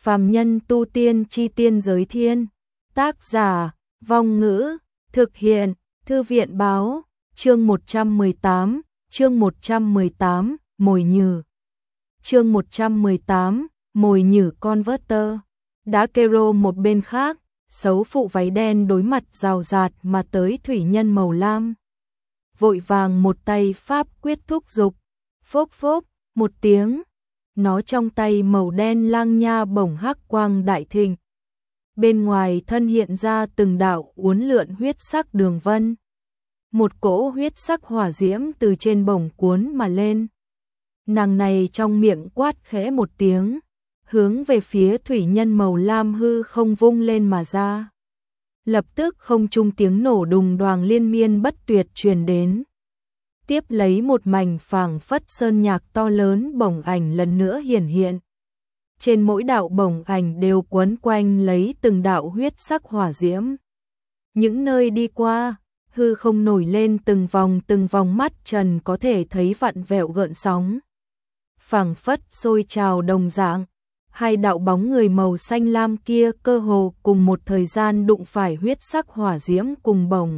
Phàm nhân tu tiên chi tiên giới thiên. Tác giả, Vong Ngữ, thực hiện, Thư viện báo, chương 118, Mồi nhử. Chương 118, Mồi nhử Converter. Đã kero một bên khác, xấu phụ váy đen đối mặt rào rạt mà tới thủy nhân màu lam. Vội vàng một tay pháp quyết thúc dục, phốc phốc, một tiếng. Nó trong tay màu đen lang nha bổng hắc quang đại thịnh. Bên ngoài thân hiện ra từng đạo uốn lượn huyết sắc đường vân. Một cỗ huyết sắc hỏa diễm từ trên bổng cuốn mà lên. Nàng này trong miệng quát khẽ một tiếng, hướng về phía thủy nhân màu lam hư không vung lên mà ra. Lập tức không trung tiếng nổ đùng đoàng liên miên bất tuyệt truyền đến. Tiếp lấy một mảnh phảng phất sơn nhạc to lớn bổng ảnh lần nữa hiển hiện. Trên mỗi đạo bổng ảnh đều quấn quanh lấy từng đạo huyết sắc hỏa diễm. Những nơi đi qua, hư không nổi lên từng vòng mắt trần có thể thấy vặn vẹo gợn sóng. Phảng phất sôi trào đồng dạng, hai đạo bóng người màu xanh lam kia cơ hồ cùng một thời gian đụng phải huyết sắc hỏa diễm cùng bổng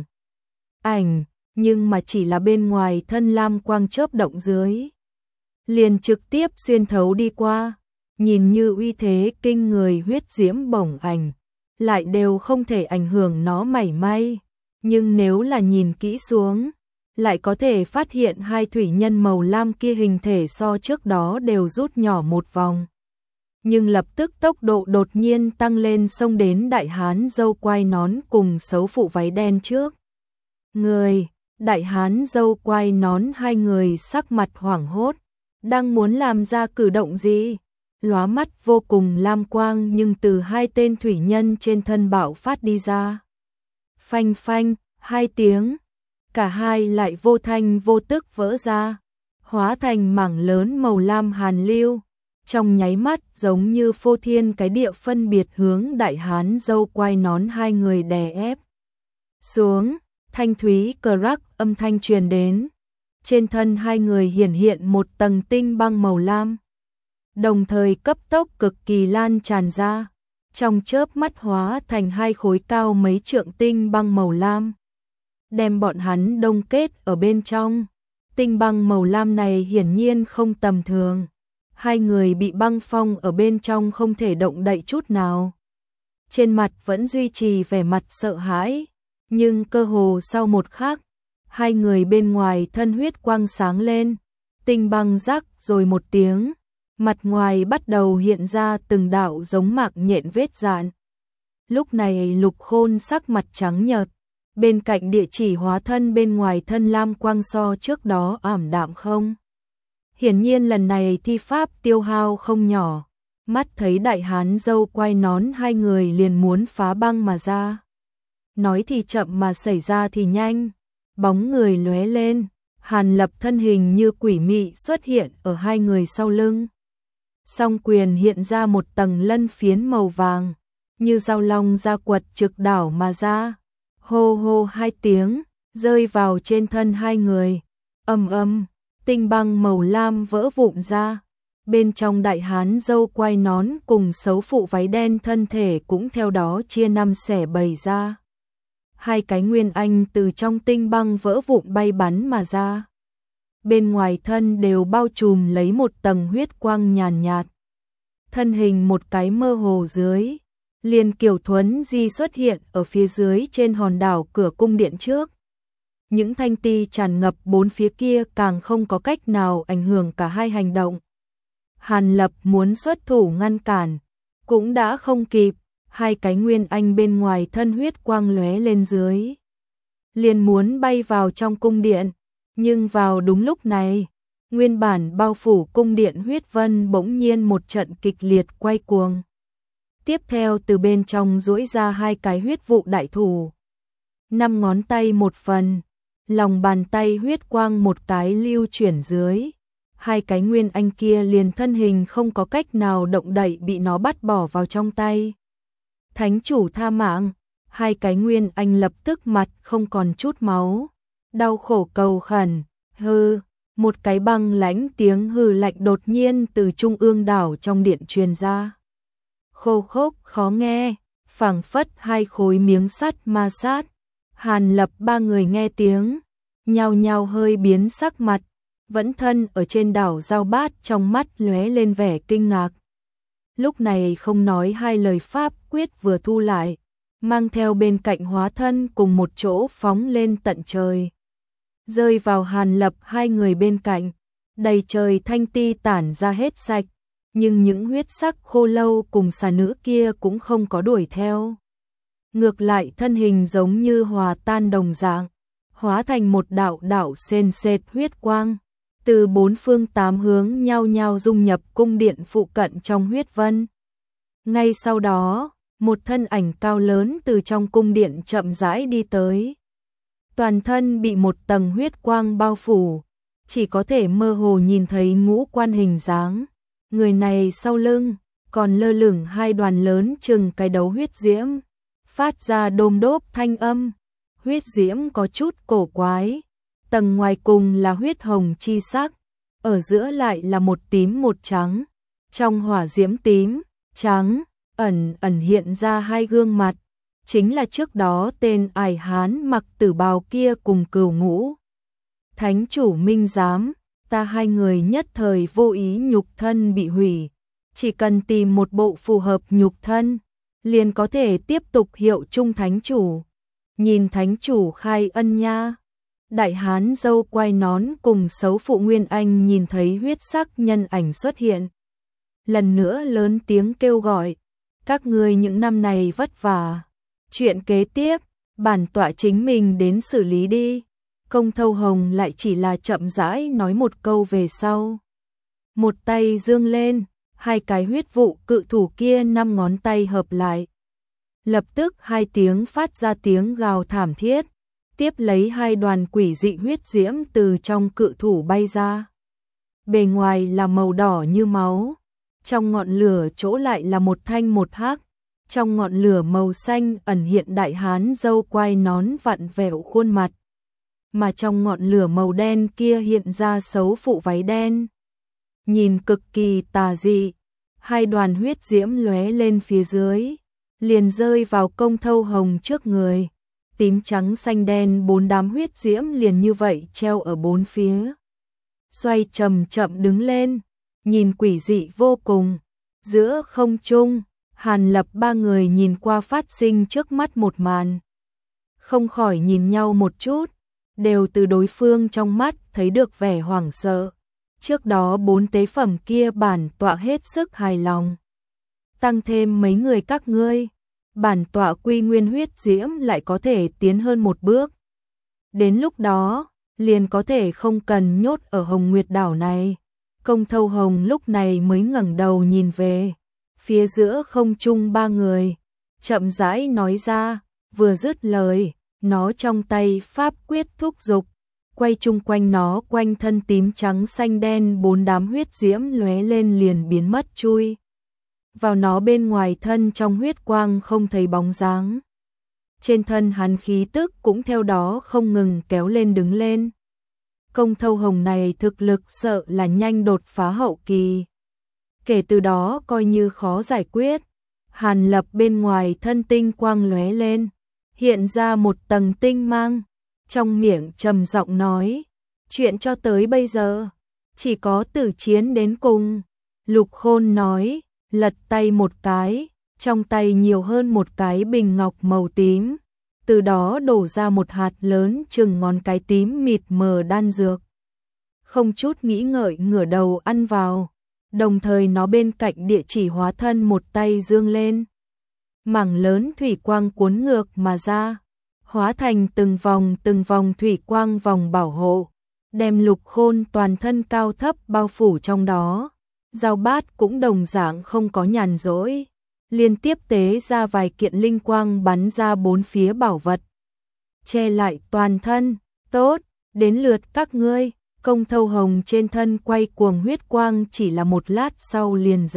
ảnh, nhưng mà chỉ là bên ngoài thân lam quang chớp động dưới, liền trực tiếp xuyên thấu đi qua. Nhìn như uy thế kinh người huyết diễm bổng ảnh, lại đều không thể ảnh hưởng nó mảy may, nhưng nếu là nhìn kỹ xuống, lại có thể phát hiện hai thủy nhân màu lam kia hình thể so trước đó đều rút nhỏ một vòng. Nhưng lập tức tốc độ đột nhiên tăng lên xông đến đại hán dâu quai nón cùng xấu phụ váy đen trước. Người, đại hán dâu quai nón hai người sắc mặt hoảng hốt, đang muốn làm ra cử động gì? Lóa mắt vô cùng lam quang nhưng từ hai tên thủy nhân trên thân bạo phát đi ra. Phanh phanh, hai tiếng, cả hai lại vô thanh vô tức vỡ ra, hóa thành mảng lớn màu lam hàn lưu, trong nháy mắt giống như phô thiên cái địa phân biệt hướng đại hán dâu quai nón hai người đè ép xuống. Thanh thúy cờ rắc âm thanh truyền đến, trên thân hai người hiển hiện một tầng tinh băng màu lam, đồng thời cấp tốc cực kỳ lan tràn ra, trong chớp mắt hóa thành hai khối cao mấy trượng tinh băng màu lam, đem bọn hắn đông kết ở bên trong. Tinh băng màu lam này hiển nhiên không tầm thường, hai người bị băng phong ở bên trong không thể động đậy chút nào. Trên mặt vẫn duy trì vẻ mặt sợ hãi, nhưng cơ hồ sau một khắc, hai người bên ngoài thân huyết quang sáng lên, tinh băng rắc rồi một tiếng. Mặt ngoài bắt đầu hiện ra từng đạo giống mạc nhện vết dạn. Lúc này Lục Khôn sắc mặt trắng nhợt, bên cạnh địa chỉ hóa thân bên ngoài thân lam quang so trước đó ảm đạm không. Hiển nhiên lần này thi pháp tiêu hao không nhỏ, mắt thấy đại hán dâu quai nón hai người liền muốn phá băng mà ra. Nói thì chậm mà xảy ra thì nhanh, bóng người lóe lên, Hàn Lập thân hình như quỷ mị xuất hiện ở hai người sau lưng. Song quyền hiện ra một tầng lân phiến màu vàng, như dao long ra quật trực đảo mà ra. Hô hô hai tiếng, rơi vào trên thân hai người. Ầm ầm, tinh băng màu lam vỡ vụn ra. Bên trong đại hán dâu quai nón cùng xấu phụ váy đen thân thể cũng theo đó chia năm xẻ bảy ra. Hai cái nguyên anh từ trong tinh băng vỡ vụn bay bắn mà ra. Bên ngoài thân đều bao trùm lấy một tầng huyết quang nhàn nhạt. Thân hình một cái mơ hồ dưới, liền Kiều Thuấn Di xuất hiện ở phía dưới trên hòn đảo cửa cung điện trước. Những thanh ti tràn ngập bốn phía kia càng không có cách nào ảnh hưởng cả hai hành động. Hàn Lập muốn xuất thủ ngăn cản, cũng đã không kịp, hai cái nguyên anh bên ngoài thân huyết quang lóe lên dưới. Liền muốn bay vào trong cung điện. Nhưng vào đúng lúc này, nguyên bản bao phủ cung điện huyết vân bỗng nhiên một trận kịch liệt quay cuồng. Tiếp theo từ bên trong duỗi ra hai cái huyết vụ đại thủ. 5 ngón tay một phần, lòng bàn tay huyết quang một cái lưu chuyển dưới. Hai cái nguyên anh kia liền thân hình không có cách nào động đậy bị nó bắt bỏ vào trong tay. Thánh chủ tha mạng, hai cái nguyên anh lập tức mặt không còn chút máu. Đau khổ cầu khẩn, hư, một cái băng lãnh tiếng hừ lạnh đột nhiên từ trung ương đảo trong điện truyền ra. khô khốc khó nghe, phảng phất hai khối miếng sắt ma sát. Hàn Lập ba người nghe tiếng, nhao nhao hơi biến sắc mặt, vẫn thân ở trên đảo Giao Bát trong mắt lóe lên vẻ kinh ngạc. Lúc này không nói hai lời pháp quyết vừa thu lại, mang theo bên cạnh hóa thân cùng một chỗ phóng lên tận trời. Rơi vào Hàn Lập hai người bên cạnh, đầy trời thanh ti tản ra hết sạch, nhưng những huyết sắc khô lâu cùng xà nữ kia cũng không có đuổi theo. Ngược lại thân hình giống như hòa tan đồng dạng, hóa thành một đạo đạo sền sệt huyết quang, từ bốn phương tám hướng nhao nhao dung nhập cung điện phụ cận trong huyết vân. Ngay sau đó, một thân ảnh cao lớn từ trong cung điện chậm rãi đi tới. Toàn thân bị một tầng huyết quang bao phủ, chỉ có thể mơ hồ nhìn thấy ngũ quan hình dáng. Người này sau lưng còn lơ lửng hai đoàn lớn chừng cái đấu huyết diễm, phát ra đôm đốp thanh âm. Huyết diễm có chút cổ quái, tầng ngoài cùng là huyết hồng chi sắc, ở giữa lại là một tím một trắng. Trong hỏa diễm tím, trắng, ẩn ẩn hiện ra hai gương mặt, chính là trước đó tên ải hán mặc tử bào kia cùng Cửu Ngũ Thánh chủ minh giám. Ta hai người nhất thời vô ý nhục thân bị hủy, chỉ cần tìm một bộ phù hợp nhục thân, liền có thể tiếp tục hiệu chung thánh chủ. Nhìn thánh chủ khai ân nha. Đại hán dâu quai nón cùng xấu phụ Nguyên Anh nhìn thấy huyết sắc nhân ảnh xuất hiện, lần nữa lớn tiếng kêu gọi, các ngươi những năm này vất vả, chuyện kế tiếp, bản tọa chính mình đến xử lý đi. Công Thâu Hồng lại chỉ là chậm rãi nói một câu về sau. Một tay dương lên, hai cái huyết vụ cự thủ kia năm ngón tay hợp lại. Lập tức hai tiếng phát ra tiếng gào thảm thiết, tiếp lấy hai đoàn quỷ dị huyết diễm từ trong cự thủ bay ra. Bề ngoài là màu đỏ như máu, trong ngọn lửa chỗ lại là một thanh một hắc. Trong ngọn lửa màu xanh ẩn hiện đại hán dâu quai nón vặn vẹo khuôn mặt, mà trong ngọn lửa màu đen kia hiện ra xấu phụ váy đen. Nhìn cực kỳ tà dị, hai đoàn huyết diễm lóe lên phía dưới, liền rơi vào Công Thâu Hồng trước người. Tím trắng xanh đen bốn đám huyết diễm liền như vậy treo ở bốn phía. Xoay chậm chậm đứng lên, nhìn quỷ dị vô cùng. Giữa không trung, Hàn Lập ba người nhìn qua phát sinh trước mắt một màn, không khỏi nhìn nhau một chút, đều từ đối phương trong mắt thấy được vẻ hoảng sợ. Trước đó bốn tế phẩm kia bản tọa hết sức hài lòng, tăng thêm mấy người các ngươi, bản tọa quy nguyên huyết diễm lại có thể tiến hơn một bước. Đến lúc đó, liền có thể không cần nhốt ở Hồng Nguyệt đảo này. Công Thâu Hồng lúc này mới ngẩng đầu nhìn về phía giữa không trung ba người, chậm rãi nói ra, vừa dứt lời, nó trong tay pháp quyết thúc dục, quay chung quanh nó quanh thân tím trắng xanh đen bốn đám huyết diễm lóe lên liền biến mất chui vào nó bên ngoài thân, trong huyết quang không thấy bóng dáng. Trên thân hắn khí tức cũng theo đó không ngừng kéo lên đứng lên. Công Thâu Hồng này thực lực sợ là nhanh đột phá hậu kỳ. Kể từ đó coi như khó giải quyết. Hàn Lập bên ngoài thân tinh quang lóe lên, hiện ra một tầng tinh mang, trong miệng trầm giọng nói, chuyện cho tới bây giờ, chỉ có tử chiến đến cùng. Lục Khôn nói, lật tay một cái, trong tay nhiều hơn một cái bình ngọc màu tím, từ đó đổ ra một hạt lớn chừng ngón cái tím mịt mờ đan dược. Không chút nghĩ ngợi ngửa đầu ăn vào, đồng thời nó bên cạnh địa chỉ hóa thân một tay dương lên. Mảng lớn thủy quang cuốn ngược mà ra, hóa thành từng vòng thủy quang vòng bảo hộ, đem Lục Khôn toàn thân cao thấp bao phủ trong đó. Giao Bát cũng đồng dạng không có nhàn rỗi, liên tiếp tế ra vài kiện linh quang bắn ra bốn phía bảo vật, che lại toàn thân. Tốt, đến lượt các ngươi. Công Thâu Hồng trên thân quay cuồng huyết quang chỉ là một lát sau liền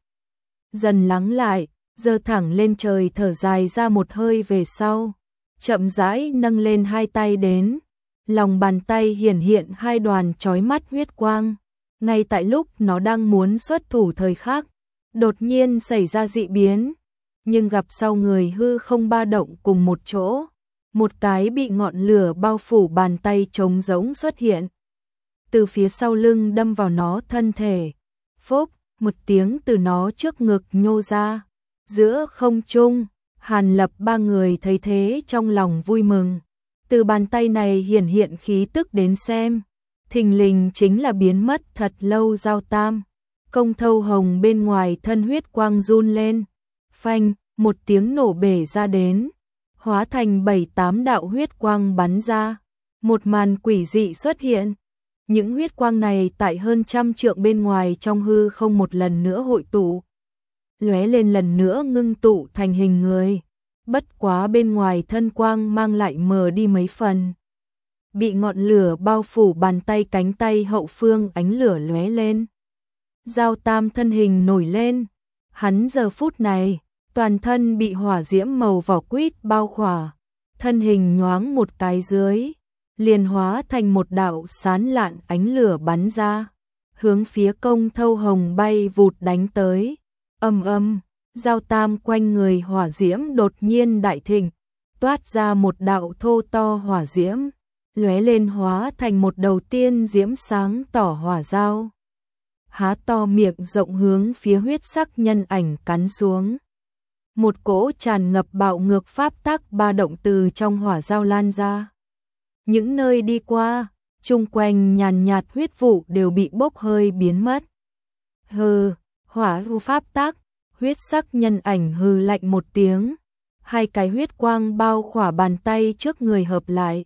dần lắng lại, giơ thẳng lên trời thở dài ra một hơi về sau, chậm rãi nâng lên hai tay đến, lòng bàn tay hiển hiện hai đoàn chói mắt huyết quang. Ngay tại lúc nó đang muốn xuất thủ thời khắc, đột nhiên xảy ra dị biến, nhưng gặp sau người hư không ba động cùng một chỗ, một cái bị ngọn lửa bao phủ bàn tay trống rỗng xuất hiện. Từ phía sau lưng đâm vào nó thân thể. Phốc, một tiếng từ nó trước ngực nhô ra. Giữa không trung, Hàn Lập ba người thấy thế trong lòng vui mừng. Từ bàn tay này hiển hiện khí tức đến xem, thình lình chính là biến mất thật lâu Giao Tam. Công Thâu Hồng bên ngoài thân huyết quang run lên. Phanh, một tiếng nổ bể ra đến, hóa thành 7-8 đạo huyết quang bắn ra. Một màn quỷ dị xuất hiện. Những huyết quang này tại hơn 100 trượng bên ngoài trong hư không một lần nữa hội tụ, lóe lên lần nữa ngưng tụ thành hình người. Bất quá bên ngoài thân quang mang lại mờ đi mấy phần. Bị ngọn lửa bao phủ bàn tay cánh tay hậu phương ánh lửa lóe lên. Giao Tam thân hình nổi lên. Hắn giờ phút này, toàn thân bị hỏa diễm màu vỏ quýt bao khỏa. Thân hình nhoáng một cái dưới, liền hóa thành một đạo sán lạn ánh lửa bắn ra, hướng phía Công Thâu Hồng bay vụt đánh tới. Ầm ầm, Giao Tam quanh người hỏa diễm đột nhiên đại thịnh, toát ra một đạo thô to hỏa diễm, lóe lên hóa thành một đầu tiên diễm sáng tỏ hỏa dao. Há to miệng rộng hướng phía huyết sắc nhân ảnh cắn xuống. Một cỗ tràn ngập bạo ngược pháp tắc ba động từ trong hỏa dao lan ra. Những nơi đi qua, chung quanh nhàn nhạt huyết vụ đều bị bốc hơi biến mất. Hừ, hỏa ru pháp tắc, huyết sắc nhân ảnh hừ lạnh một tiếng. Hai cái huyết quang bao khỏa bàn tay trước người hợp lại.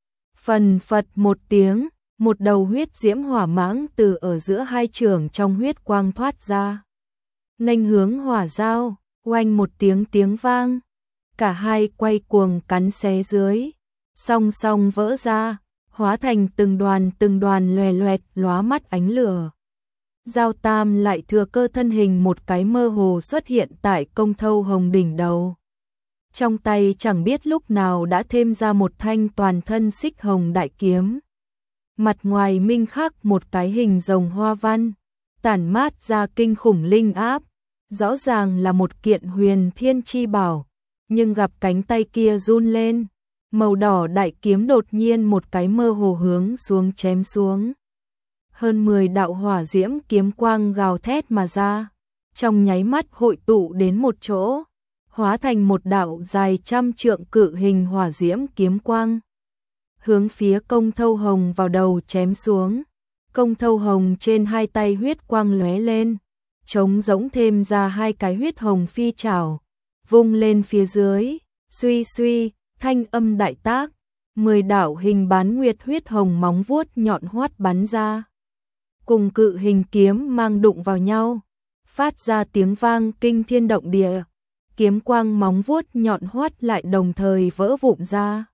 Phần phật một tiếng, một đầu huyết diễm hỏa mãng từ ở giữa hai trường trong huyết quang thoát ra. Nghênh hướng hỏa dao, oanh một tiếng vang. Cả hai quay cuồng cắn xé dưới, song song vỡ ra, hóa thành từng đoàn loè loẹt lóa mắt ánh lửa. Giao Tam lại thừa cơ thân hình một cái mơ hồ xuất hiện tại Công Thâu Hồng đỉnh đầu. Trong tay chẳng biết lúc nào đã thêm ra một thanh toàn thân xích hồng đại kiếm. Mặt ngoài minh khắc một cái hình rồng hoa văn, tản mát ra kinh khủng linh áp, rõ ràng là một kiện huyền thiên chi bảo, nhưng gặp cánh tay kia run lên, màu đỏ đại kiếm đột nhiên một cái mơ hồ hướng xuống chém xuống. Hơn 10 đạo hỏa diễm kiếm quang gào thét mà ra, trong nháy mắt hội tụ đến một chỗ, hóa thành một đạo dài 100 trượng cự hình hỏa diễm kiếm quang. Hướng phía Công Thâu Hồng vào đầu chém xuống. Công Thâu Hồng trên hai tay huyết quang lóe lên, trống rỗng thêm ra hai cái huyết hồng phi trảo, vung lên phía dưới, suy suy, thanh âm đại tác, 10 đạo hình bán nguyệt huyết hồng móng vuốt nhọn hoắt bắn ra. Cùng cự hình kiếm mang đụng vào nhau, phát ra tiếng vang kinh thiên động địa. Kiếm quang móng vuốt nhọn hoắt lại đồng thời vỡ vụn ra.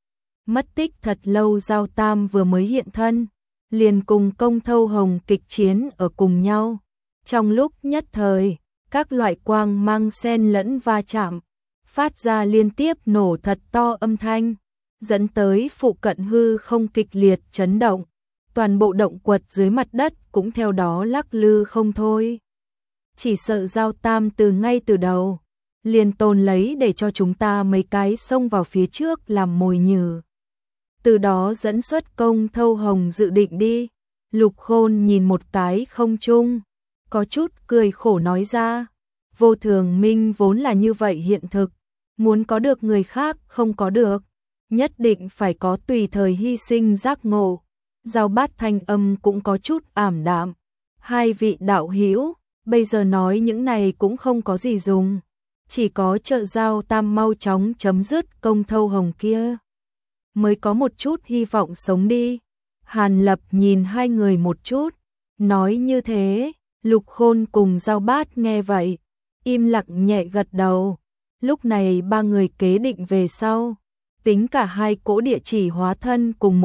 Mất tích thật lâu Giao Tam vừa mới hiện thân, liền cùng Công Thâu Hồng kịch chiến ở cùng nhau. Trong lúc nhất thời, các loại quang mang xen lẫn va chạm, phát ra liên tiếp nổ thật to âm thanh, dẫn tới phụ cận hư không kịch liệt chấn động. Toàn bộ động quật dưới mặt đất cũng theo đó lắc lư không thôi. Chỉ sợ Giao Tam ngay từ đầu liền tồn lấy để cho chúng ta mấy cái xông vào phía trước làm mồi nhử. Từ đó dẫn xuất Công Thâu Hồng dự định đi. Lục Khôn nhìn một cái không trung, có chút cười khổ nói ra. Vô Thường Minh vốn là như vậy hiện thực, muốn có được người khác không có được, nhất định phải có tùy thời hy sinh giác ngộ. Giao Bát thanh âm cũng có chút ảm đạm. Hai vị đạo hữu, bây giờ nói những này cũng không có gì dùng. Chỉ có trợ Giao Tam mau chóng chấm dứt Công Thâu Hồng kia, mới có một chút hy vọng sống đi. Hàn Lập nhìn hai người một chút, nói như thế. Lục Khôn cùng Giao Bát nghe vậy, im lặng nhẹ gật đầu. Lúc này ba người kế định về sau, tính cả hai cỗ địa chỉ hóa thân cùng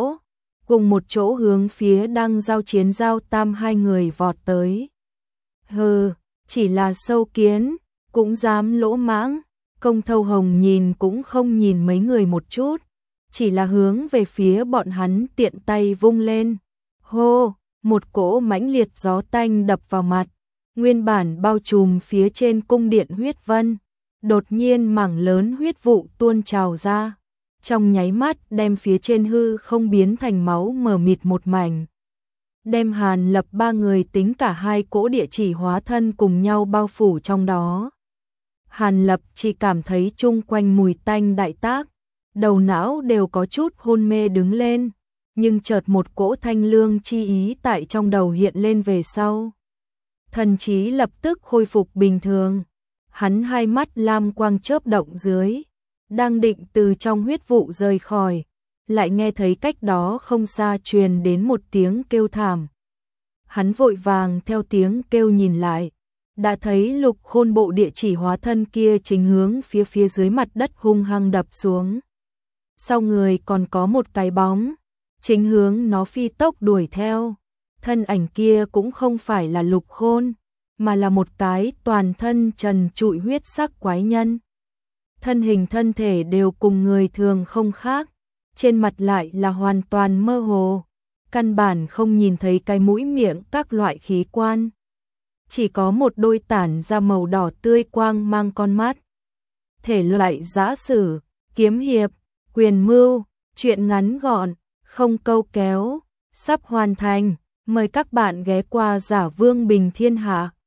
một chỗ hướng phía đang giao chiến Giao Tam hai người vọt tới. Hừ, chỉ là sâu kiến, cũng dám lỗ mãng. Công Thâu Hồng nhìn cũng không nhìn mấy người một chút, chỉ là hướng về phía bọn hắn tiện tay vung lên. Hô, một cỗ mãnh liệt gió tanh đập vào mặt, Nguyên bản bao trùm phía trên cung điện huyết vân, đột nhiên mảng lớn huyết vụ tuôn trào ra, trong nháy mắt đem phía trên hư không biến thành máu mờ mịt một mảnh. Đem Hàn Lập ba người tính cả hai cỗ địa chỉ hóa thân cùng nhau bao phủ trong đó. Hàn Lập chỉ cảm thấy chung quanh mùi tanh đại tác, đầu não đều có chút hôn mê đứng lên, nhưng chợt một cỗ thanh lương chi ý tại trong đầu hiện lên về sau. Thần trí lập tức khôi phục bình thường, hắn hai mắt lam quang chớp động dưới, đang định từ trong huyết vụ rời khỏi, lại nghe thấy cách đó không xa truyền đến một tiếng kêu thảm. Hắn vội vàng theo tiếng kêu nhìn lại, đã thấy Lục Khôn bộ địa chỉ hóa thân kia chính hướng phía dưới mặt đất hung hăng đập xuống. Sau người còn có một cái bóng, chính hướng nó phi tốc đuổi theo. Thân ảnh kia cũng không phải là Lục Khôn, mà là một cái toàn thân trần trụi huyết sắc quái nhân. Thân hình thân thể đều cùng người thường không khác, trên mặt lại là hoàn toàn mơ hồ, căn bản không nhìn thấy cái mũi miệng các loại khí quan. Chỉ có một đôi tản ra màu đỏ tươi quang mang con mắt. Thể loại giã sử, kiếm hiệp, quyền mưu, truyện ngắn gọn, không câu kéo, sắp hoàn thành. Mời các bạn ghé qua Giả Vương Bình Thiên Hạ.